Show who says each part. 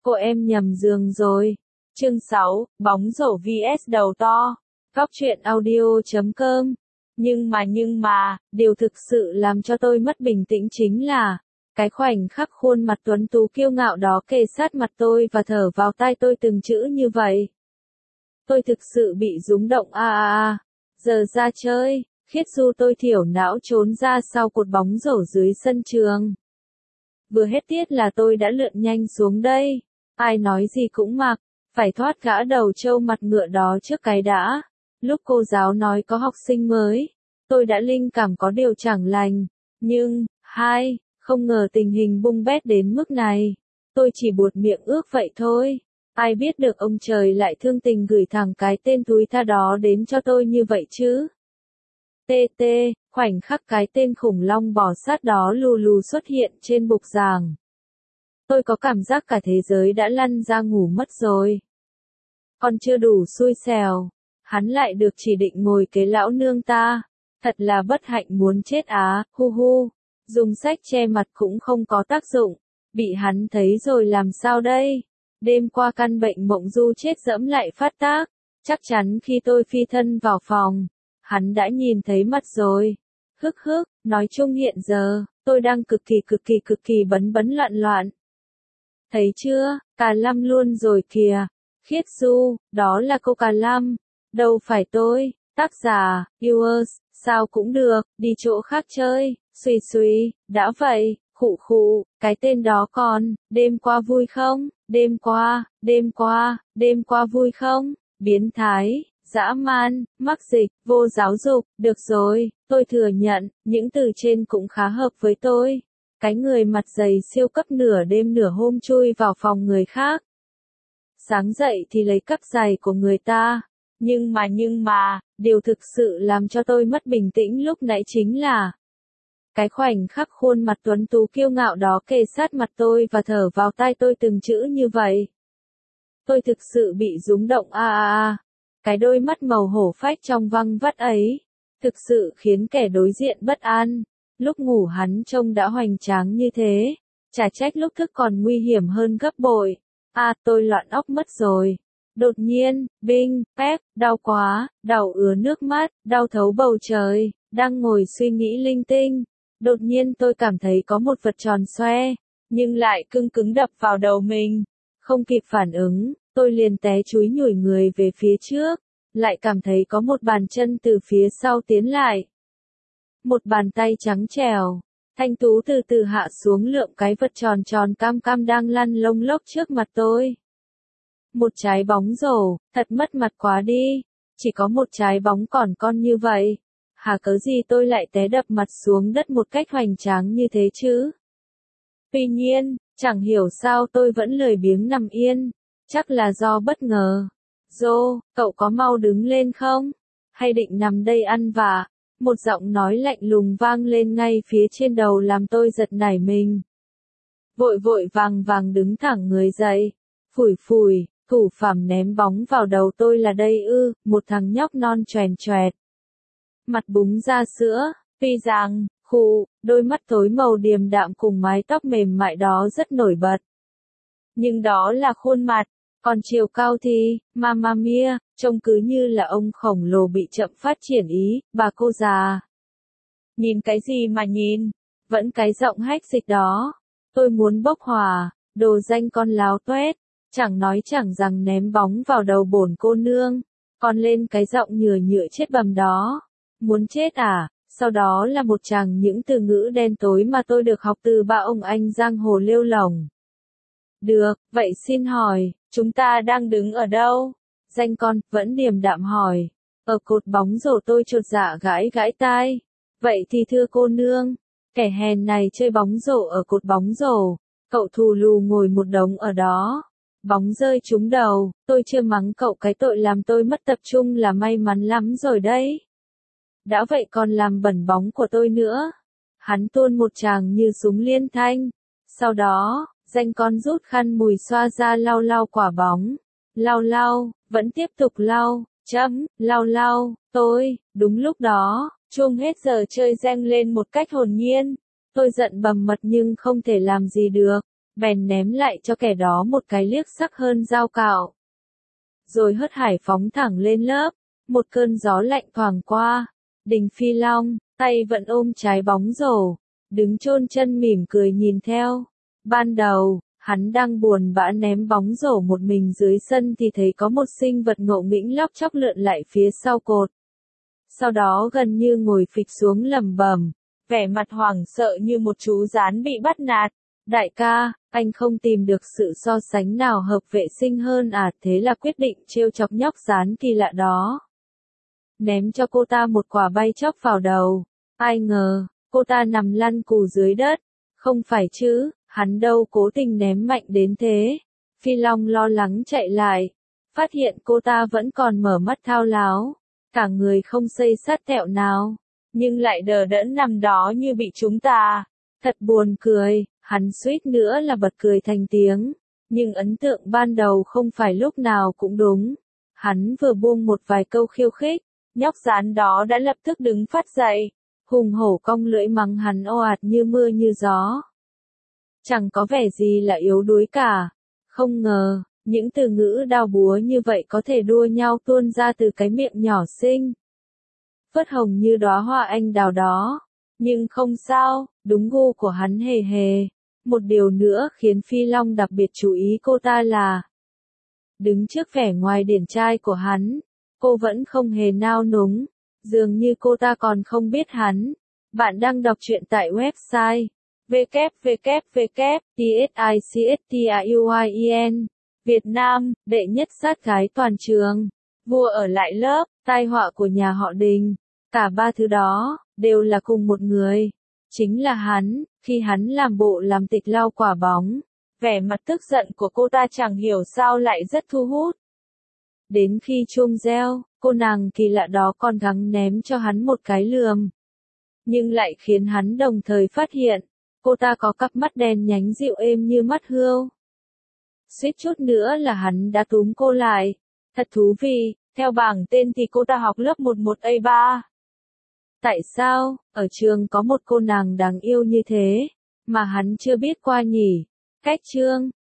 Speaker 1: Cô em nhầm giường rồi. Chương 6, bóng rổ vs đầu to. Góc truyện audio.com. Nhưng mà, điều thực sự làm cho tôi mất bình tĩnh chính là, cái khoảnh khắc khuôn mặt tuấn tú kiêu ngạo đó kề sát mặt tôi và thở vào tai tôi từng chữ như vậy. Tôi thực sự bị rúng động Giờ ra chơi, Khiết Du tôi thiểu não trốn ra sau cột bóng rổ dưới sân trường. Vừa hết tiết là tôi đã lượn nhanh xuống đây. Ai nói gì cũng mặc, phải thoát gã đầu trâu mặt ngựa đó trước cái đã. Lúc cô giáo nói có học sinh mới, tôi đã linh cảm có điều chẳng lành. Nhưng, không ngờ tình hình bung bét đến mức này. Tôi chỉ buột miệng ước vậy thôi. Ai biết được ông trời lại thương tình gửi thẳng cái tên túi tha đó đến cho tôi như vậy chứ. Khoảnh khắc cái tên khủng long bò sát đó lù lù xuất hiện trên bục giảng. Tôi có cảm giác cả thế giới đã lăn ra ngủ mất rồi. Còn chưa đủ xui xẻo, hắn lại được chỉ định ngồi kế lão nương ta. Thật là bất hạnh muốn chết dùng sách che mặt cũng không có tác dụng. Bị hắn thấy rồi làm sao đây? Đêm qua căn bệnh mộng du chết dẫm lại phát tác. Chắc chắn khi tôi phi thân vào phòng, hắn đã nhìn thấy mặt rồi. Nói chung hiện giờ, tôi đang cực kỳ bấn loạn. Thấy chưa, cà lăm luôn rồi kìa. Khiết Du, đó là cô cà lăm. Đâu phải tôi, tác giả, viewers, sao cũng được, đi chỗ khác chơi, suy, đã vậy, khụ, cái tên đó còn, đêm qua vui không, đêm qua vui không, biến thái, dã man, mắc dịch, vô giáo dục, được rồi, tôi thừa nhận, những từ trên cũng khá hợp với tôi. Cái người mặt dày siêu cấp nửa đêm nửa hôm chui vào phòng người khác. Sáng dậy thì lấy cắp giày của người ta. Nhưng mà, điều thực sự làm cho tôi mất bình tĩnh lúc nãy chính là cái khoảnh khắc khuôn mặt tuấn tú kiêu ngạo đó kề sát mặt tôi và thở vào tai tôi từng chữ như vậy. Tôi thực sự bị rúng động Cái đôi mắt màu hổ phách trong văng vắt ấy, thực sự khiến kẻ đối diện bất an. Lúc ngủ hắn trông đã hoành tráng như thế, chả trách lúc thức còn nguy hiểm hơn gấp bội. Tôi loạn óc mất rồi. Đột nhiên, đau quá, đau ứa nước mắt, đau thấu bầu trời, đang ngồi suy nghĩ linh tinh. Đột nhiên tôi cảm thấy có một vật tròn xoe, nhưng lại cứng đập vào đầu mình. Không kịp phản ứng, tôi liền té chúi nhủi người về phía trước, lại cảm thấy có một bàn chân từ phía sau tiến lại. Một bàn tay trắng trẻo, thanh tú từ từ hạ xuống lượm cái vật tròn cam đang lăn lông lốc trước mặt tôi. Một trái bóng rổ, thật mất mặt quá đi, chỉ có một trái bóng còn con như vậy. Cớ gì tôi lại té đập mặt xuống đất một cách hoành tráng như thế chứ? Tuy nhiên, chẳng hiểu sao tôi vẫn lười biếng nằm yên, chắc là do bất ngờ. Cậu có mau đứng lên không? Hay định nằm đây ăn vạ? Một giọng nói lạnh lùng vang lên ngay phía trên đầu làm tôi giật nảy mình. Vội vàng đứng thẳng người dậy. Phủi, thủ phạm ném bóng vào đầu tôi là đây một thằng nhóc non choẹt. Mặt búng ra sữa, tuy rằng, đôi mắt tối màu điềm đạm cùng mái tóc mềm mại đó rất nổi bật. Nhưng đó là khuôn mặt, còn chiều cao thì, mamma mia, trông cứ như là ông khổng lồ bị chậm phát triển ý, bà cô già. Nhìn cái gì mà nhìn, vẫn cái giọng hách dịch đó. Tôi muốn bốc hỏa, đồ danh con láo toét, chẳng nói chẳng rằng ném bóng vào đầu bổn cô nương, còn lên cái giọng nhựa chết bầm đó. Muốn chết Sau đó là một tràng những từ ngữ đen tối mà tôi được học từ ba ông anh giang hồ lêu lổng. Được, vậy xin hỏi, chúng ta đang đứng ở đâu? Danh con, vẫn điềm đạm hỏi. Ở cột bóng rổ tôi chột dạ gãi tai. Vậy thì thưa cô nương, kẻ hèn này chơi bóng rổ ở cột bóng rổ, cậu thù lù ngồi một đống ở đó. Bóng rơi trúng đầu, tôi chưa mắng cậu cái tội làm tôi mất tập trung là may mắn lắm rồi đấy. Đã vậy còn làm bẩn bóng của tôi nữa. Hắn tuôn một tràng như súng liên thanh. Sau đó, danh con rút khăn mùi xoa ra lau quả bóng. Lau, vẫn tiếp tục lau, lau, đúng lúc đó, chuông hết giờ chơi reng lên một cách hồn nhiên. Tôi giận bầm mật nhưng không thể làm gì được. bèn ném lại cho kẻ đó một cái liếc sắc hơn dao cạo. Rồi hớt hải phóng thẳng lên lớp, một cơn gió lạnh thoảng qua, Đình Phi Long, tay vẫn ôm trái bóng rổ, đứng chôn chân mỉm cười nhìn theo. Ban đầu, hắn đang buồn bã ném bóng rổ một mình dưới sân thì thấy có một sinh vật ngộ nghĩnh lóc chóc lượn lại phía sau cột. Sau đó gần như ngồi phịch xuống lẩm bẩm, vẻ mặt hoảng sợ như một chú gián bị bắt nạt. Đại ca, anh không tìm được sự so sánh nào hợp vệ sinh hơn à, thế là quyết định trêu chọc nhóc gián kỳ lạ đó. Ném cho cô ta một quả bay chóc vào đầu. Ai ngờ, cô ta nằm lăn cù dưới đất. Không phải chứ, hắn đâu cố tình ném mạnh đến thế. Phi Long lo lắng chạy lại, phát hiện cô ta vẫn còn mở mắt thao láo, cả người không xây sát tẹo nào, nhưng lại đờ đẫn nằm đó như bị trúng tà. Thật buồn cười, hắn suýt nữa là bật cười thành tiếng, nhưng ấn tượng ban đầu không phải lúc nào cũng đúng. Hắn vừa buông một vài câu khiêu khích, nhóc gián đó đã lập tức đứng phát dậy, hùng hổ cong lưỡi mắng hắn ồ ạt như mưa như gió. Chẳng có vẻ gì là yếu đuối cả. Không ngờ, những từ ngữ đao búa như vậy có thể đua nhau tuôn ra từ cái miệng nhỏ xinh phớt hồng như đóa hoa anh đào đó. Nhưng không sao, đúng gu của hắn hề hề. Một điều nữa khiến Phi Long đặc biệt chú ý cô ta là đứng trước vẻ ngoài điển trai của hắn, cô vẫn không hề nao núng, dường như cô ta còn không biết hắn. Bạn đang đọc truyện tại website www.tsicstuyen. Việt Nam, đệ nhất sát gái toàn trường, vua ở lại lớp, tai họa của nhà họ Đình. Cả ba thứ đó, đều là cùng một người. Chính là hắn, khi hắn làm bộ làm tịch lau quả bóng. Vẻ mặt tức giận của cô ta chẳng hiểu sao lại rất thu hút. Đến khi chuông reo, cô nàng kỳ lạ đó còn gắng ném cho hắn một cái lườm. Nhưng lại khiến hắn đồng thời phát hiện, cô ta có cặp mắt đen nhánh dịu êm như mắt hươu. Suýt chút nữa là hắn đã túm cô lại. Thật thú vị, theo bảng tên thì cô ta học lớp 11A3. Tại sao, ở trường có một cô nàng đáng yêu như thế, mà hắn chưa biết qua nhỉ? Cách chương